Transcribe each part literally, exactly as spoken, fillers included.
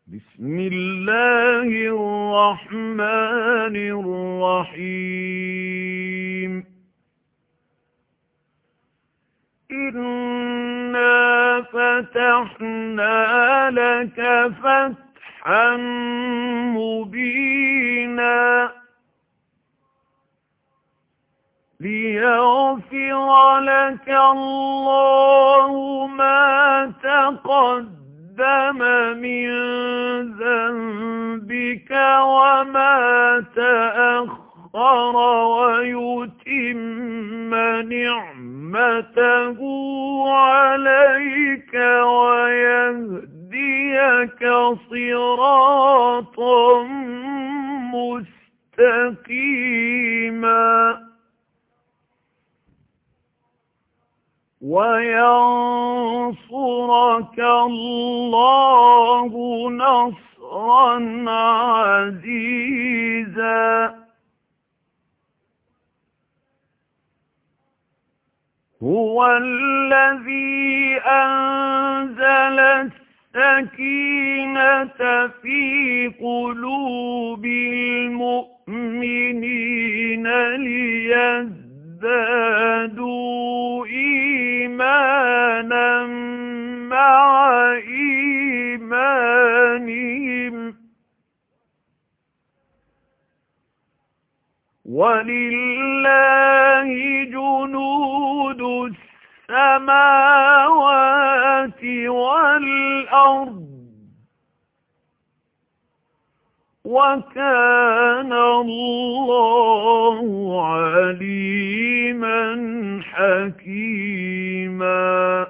بسم الله الرحمن الرحيم إنا فتحنا لك فتحا مبينا ليغفر لك الله ما تقدم من ذنبك وما تأخر ويتم نعمته عليك ويهديك صراطا مستقيما وينصرك الله نصرا عزيزا هو الذي أنزل السكينة في قلوب المؤمنين ليزدادوا إيمانا مع إيمانهم ولله جنود السماوات والأرض وكان الله عليما حكيما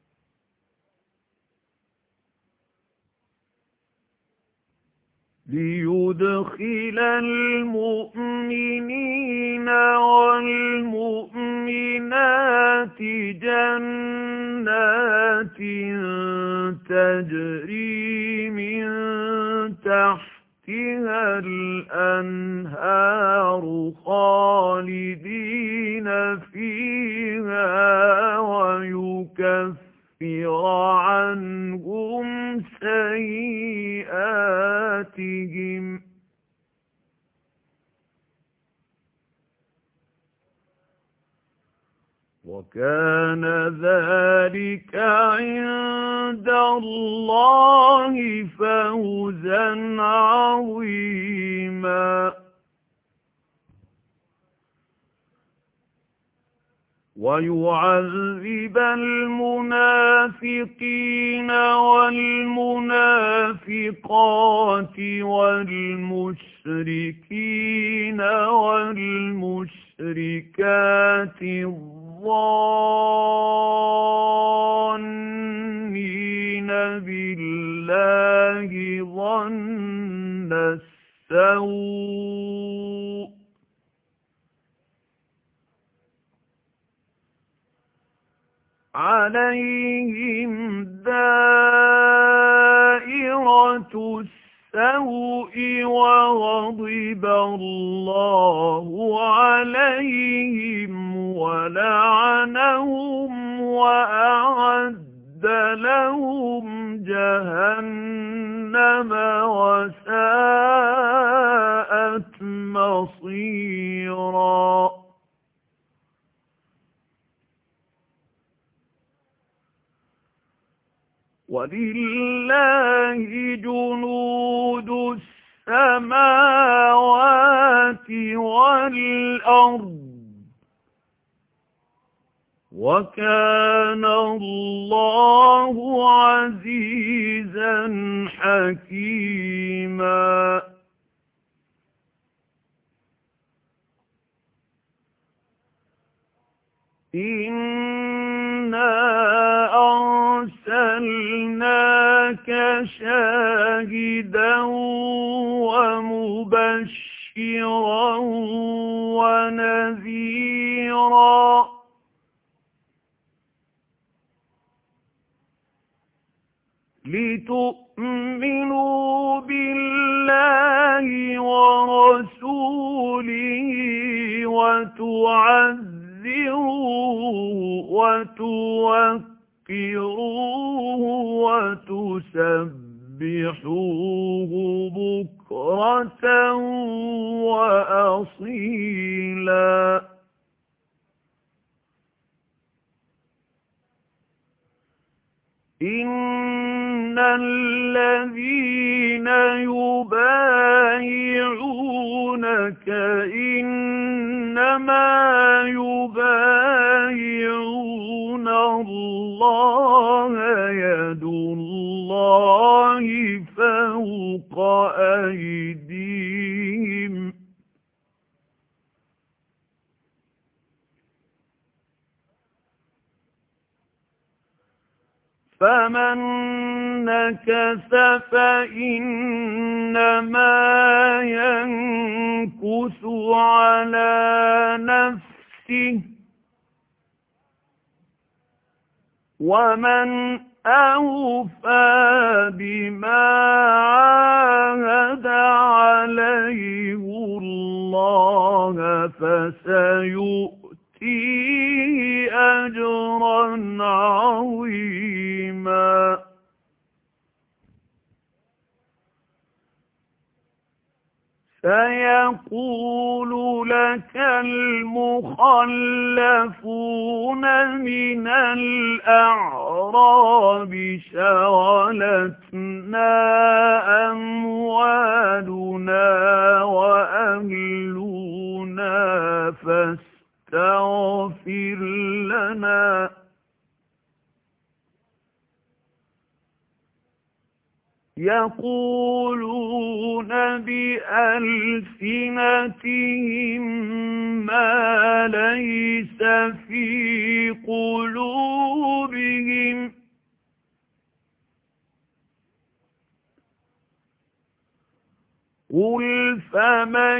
ليدخل المؤمنين والمؤمنات جنات تجري من تحتها الأنهار خالدين فيها ويكفر عنهم سيئاتهم وكان ذلك عند الله فوزا عظيما ويعذب المنافقين والمنافقات والمشركين والمشركات الظانين بالله ظن السوء عليهم دائرة السوء وغضب الله عليهم ولعنهم وأعد لهم جهنم وساءت مصيرا ولله جنود السماوات والأرض وكان الله عزيزا حكيما إنا أرسلناك شاهدا ومبشرا ونذيرا لتؤمنوا بالله ورسوله وتعزروه وتوقروه وتسبحوه فسبحوه بكرة وأصيلا إن الذين يبايعونك إنما يبايعون الله يد الله فوق أيديهم فمن نكث فإنما ينكث على نفسه ومن أوفى بما عاهد عليه الله فسيؤتيه أجرا عظيما سيقول لك المخلفون من الأعراب شغلتنا أموالنا وأهلنا فاستغفر لنا يقولون بألسنتهم ما ليس في قلوبهم قل فمن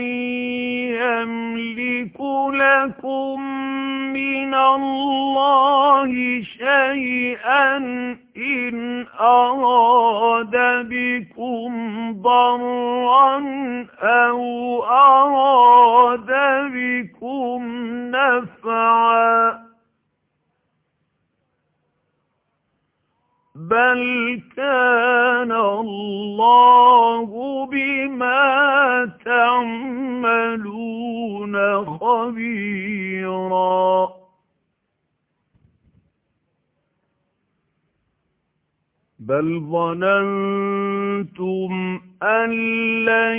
يملك لكم من الله شيئا إن أراد بكم ضرا أو أراد بكم نفعا بل كان الله بما تعملون خبيرا بل ظننتم أن لن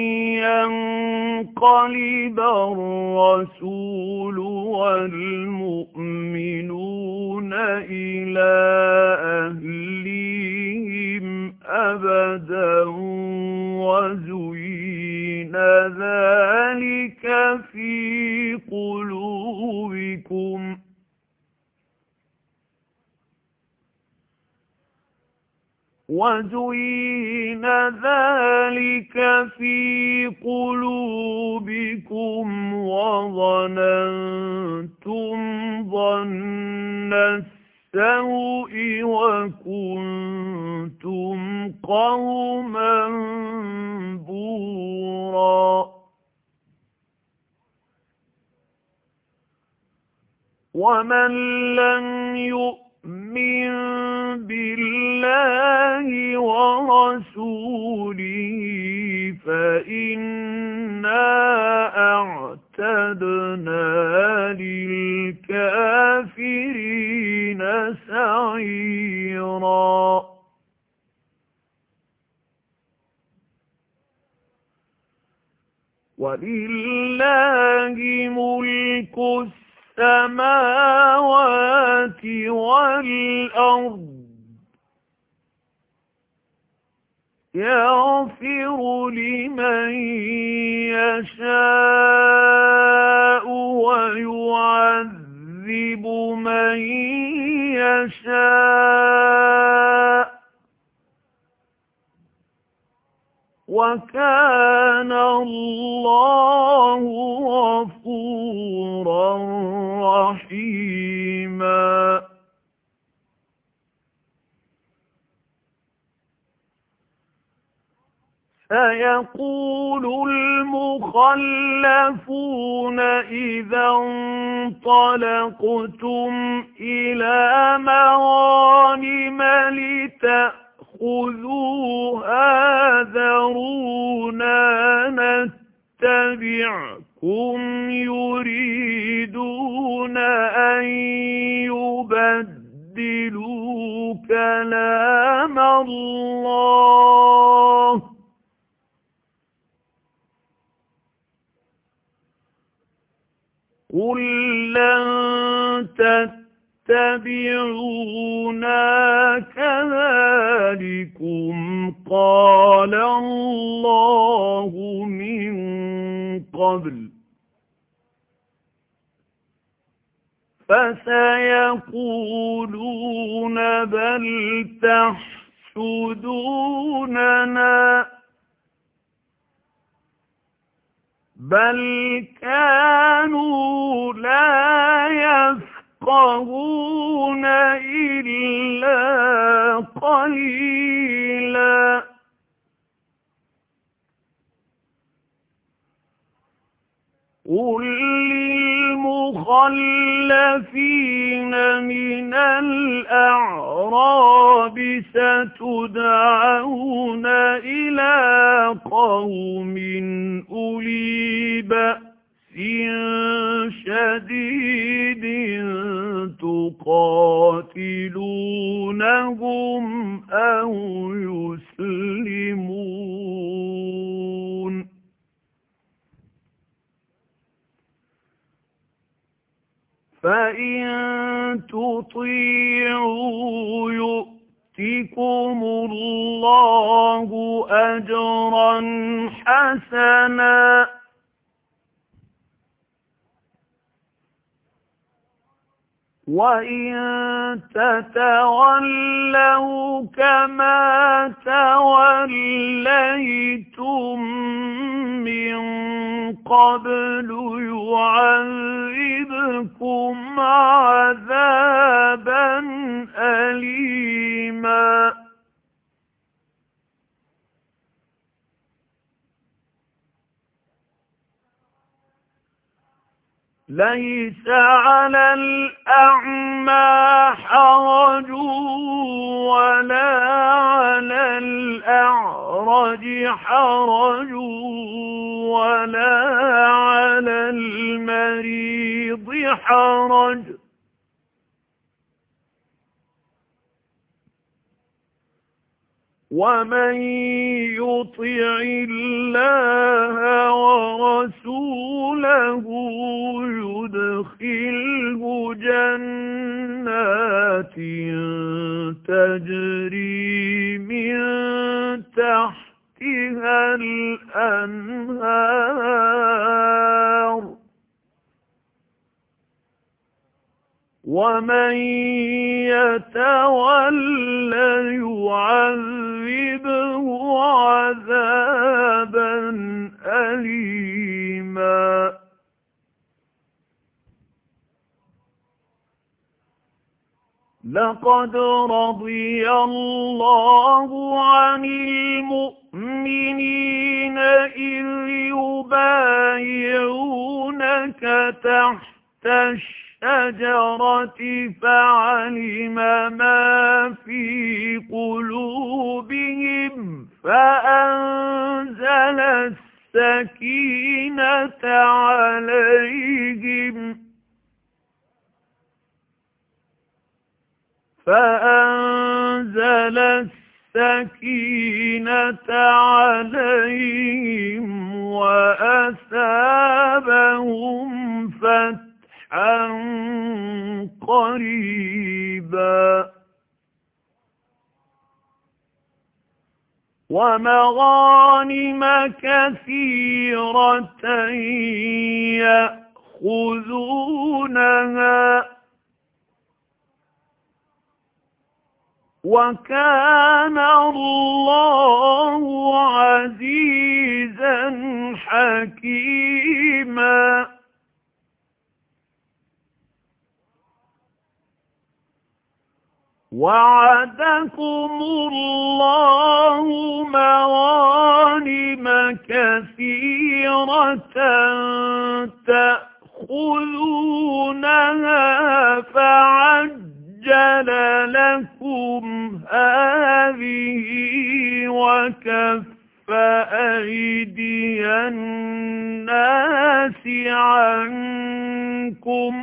ينقلب الرسول والمؤمنون إلى أهليهم أبدا وزين ذلك في قلوبكم وزين ذلك في قلوبكم وظننتم ظن السوء وكنتم قوما بورا ومن لم يؤمن بالله ورسوله فإنا أعتدنا للكافرين سعيرا ولله ملك السماوات والأرض يغفر لمن يشاء ويعذب من يشاء وكان الله غفورا رحيما سيقول المخلفون إذا انطلقتم إلى مغانم لتأخذوها خُذُوهَا ذَرُونَا نَتَّبِعْكُمْ يُرِيدُونَ أَن يُبَدِّلُوا كَلَامَ اللَّهِ قُل لَّن تَتَّبِعُونَا كَذَلِكُمْ قَالَ اللَّهُ مِن قَبْلُ فَسَيَقُولُونَ بَلْ تَحْسُدُونَنَا بَلْ كَانُوا لَا يَفْقَهُونَ إِلَّا قَلِيلًا قُل لِّلْمُخَلَّفِينَ مِنَ الْأَعْرَابِ سَتُدْعَوْنَ إِلَىٰ قَوْمٍ أُولِي بَأْسٍ شَدِيدٍ تُقَاتِلُونَهُمْ أَوْ يُسْلِمُونَ فَإِن تُطِيعُوا يُؤْتِكُمُ اللَّهُ أَجْرًا حَسَنًا وَإِن تَتَوَلَّوْا كَمَا تَوَلَّيْتُم مِّن قَبْلُ يُعَذِّبْكُمْ عَذَابًا أَلِيمًا لَيْسَ عَلَى الْأَعْمَى حَرَجٌ وَلَا عَلَى الْأَعْرَجِ حَرَجٌ وَلَا عَلَى الْمَرِيضِ حَرَجٌ وَمَن يُطِعِ اللَّهَ وَرَسُولَهُ يُدْخِلْهُ جَنَّاتٍ تَجْرِي مِن تَحْتِهَا الْأَنْهَارُ وَمَن يَتَوَلَّ يُعَذِّبْهُ عَذَابًا أَلِيمًا لَقَدْ رَضِيَ اللَّهُ عَنِ الْمُؤْمِنِينَ إِذْ يُبَايِعُونَكَ تَحْتَ الشَّجَرَةِ فَعَلِمَ مَا فِي قُلُوبِهِمْ فَأَنزَلَ السَّكِينَةَ عَلَيْهِمْ فَأَنزَلَ السَّكِينَةَ عَلَيْهِمْ وَأَثَابَهُمْ فَتْحًا قَرِيبًا وَمَغَانِمَ كَثِيرَةً يَأْخُذُونَهَا وَكَانَ اللَّهُ عَزِيزًا حَكِيمًا وَعَدَكُمُ اللَّهُ مَغَانِمَ كَثِيرَةً تَأْخُذُونَهَا فَعَجَّلَ لكم هذه وكف أيدي الناس عنكم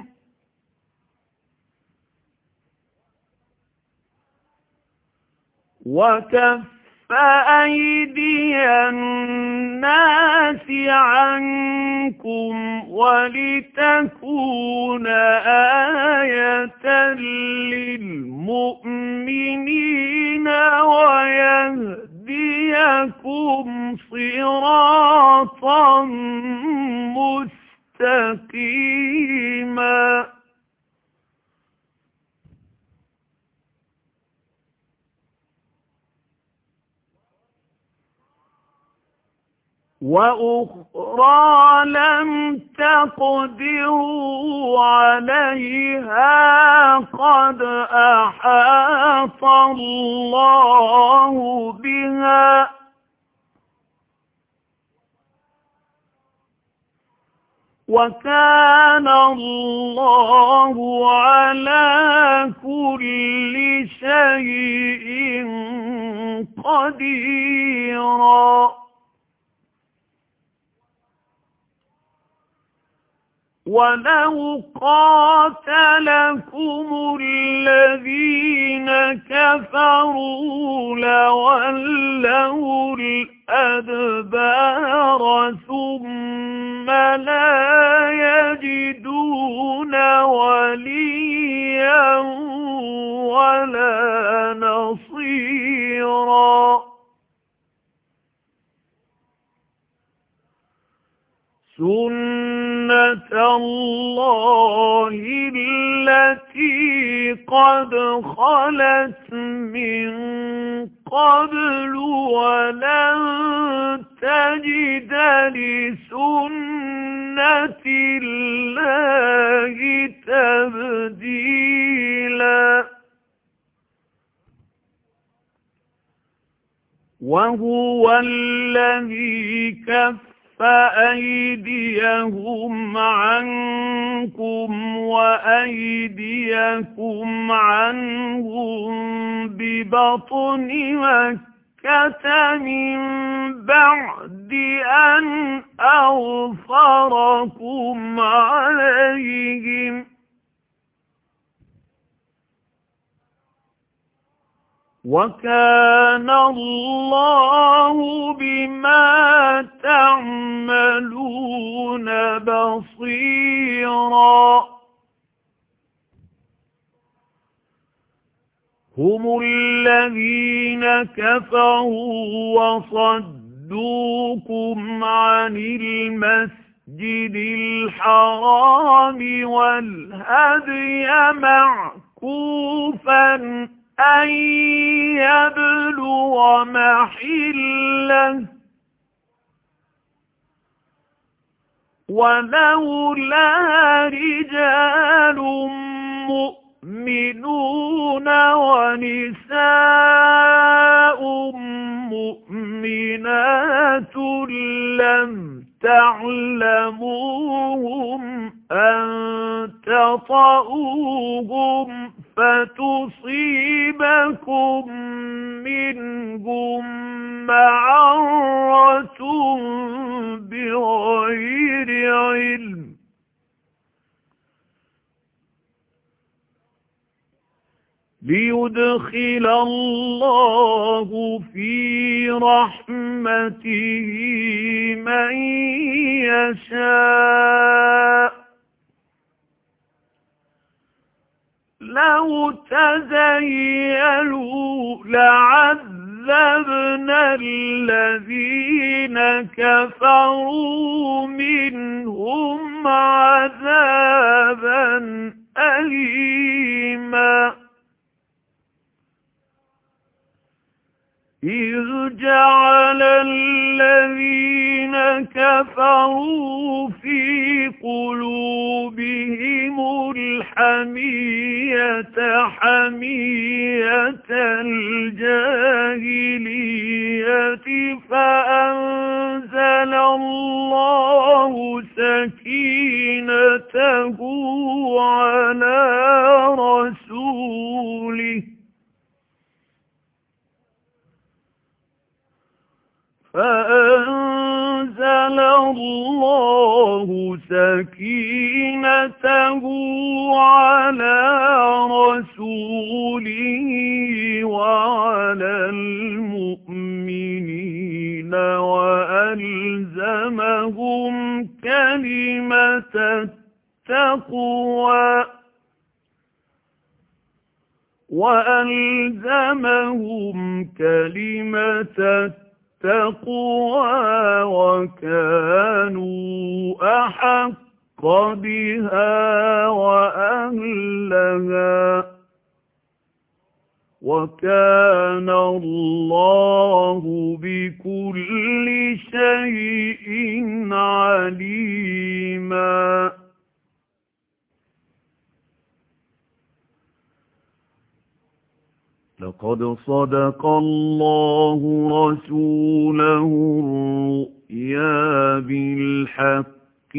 وكف أيدي الناس عنكم ولتكون آية للمؤمنين ويهديكم صراطا مستقيما. وأخرى لم تقدروا عليها قد أحاط الله بها وكان الله على كل شيء قديرا. ولو قاتلكم الذين كفروا لولوا الأدبار ثم لا يجدون وليا ولا نصيرا. سُنَّةَ اللَّهِ الَّتِي قَدْ خَلَتْ مِن قَبْلُ وَلَن تَجِدَ لِسُنَّةِ اللَّهِ تَبْدِيلًا. وَهُوَ الَّذِي كَفَّ فأيديهم عنكم وأيديكم عنهم ببطن مكة من بعد أن أظفركم عليهم وكان الله بما تعملون بصيرا. هم الذين كفروا وصدوكم عن المسجد الحرام والهدي معكوفا أن يبلغ محله ولولا رجال مؤمنون ونساء مؤمنات لم تعلموهم أن تطؤوهم فتصيبكم منهم معرة بغير علم ليدخل الله في رحمته من يشاء. لو تزيلوا لعذبنا الذين كفروا منهم عذابا أليما. إذ جعل الذين كفروا في قلوبهم الحمية حمية الجاهلية فأنزل الله سكينته على رسوله فأنزل الله سكينته على رسوله وعلى المؤمنين وألزمهم كلمة التقوى وألزمهم كلمة التقوى وكانوا أحق بها وأهلها وكان الله بكل شيء عليما. لقد صدق الله رسوله الرؤيا بالحق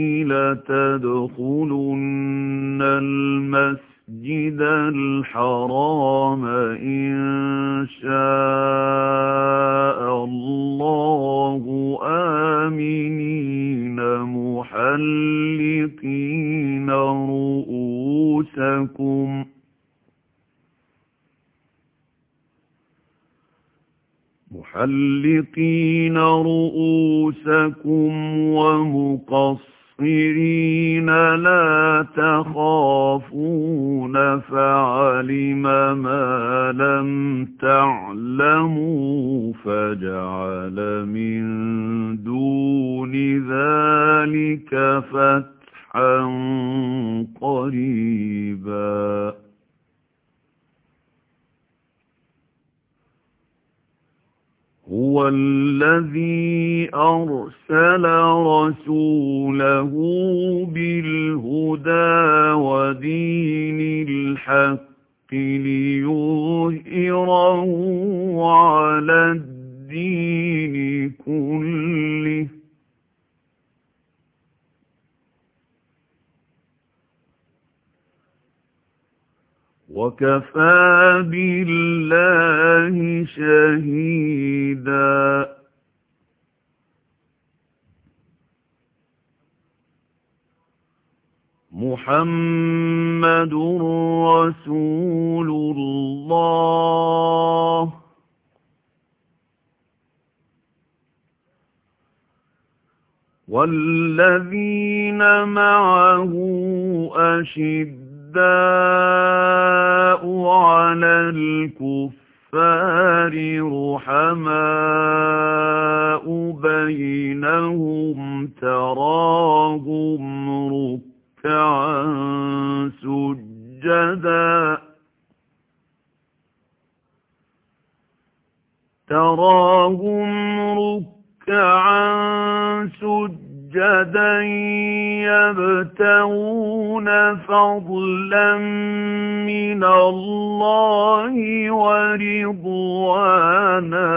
لتدخلن المسجد الحرام إن شاء الله آمنين محلقين رؤوسكم محلقين رؤوسكم ومقصرين لا تخافون فعلم ما لم تعلموا فجعل من دون ذلك فتحا قريبا. هو الذي أرسل رسوله بالهدى ودين الحق ليظهره على الدين كله وكفى بالله شهيدا. محمد رسول الله والذين معه أشد الأعداء على الكفار رحماء بينهم تراهم ركعا سجدا تراهم ركعا سجدا يبتغون فضلا من الله ورضوانا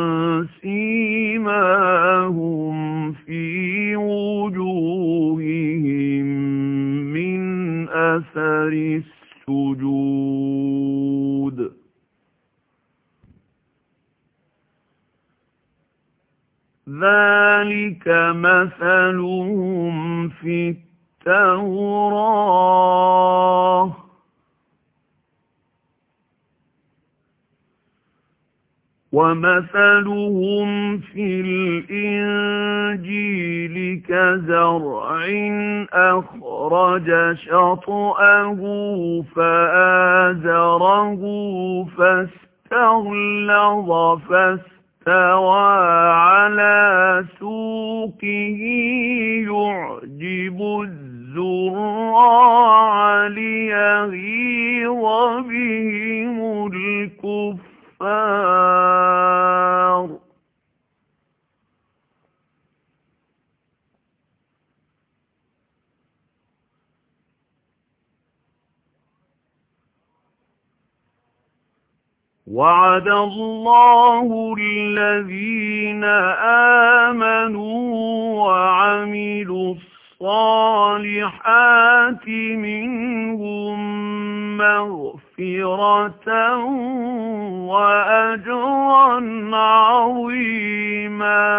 سيماهم في وجوههم من أثر السجود ذلك مثلهم في التوراة ومثلهم في الإنجيل كزرع أخرج شطأه فآزره فاستغلظ فاستغلظ استوى على سوقه يعجب الزراع ليغيظ بهم الكفار وعد الله الذين آمنوا وعملوا الصالحات منهم مغفرة وأجرا عظيما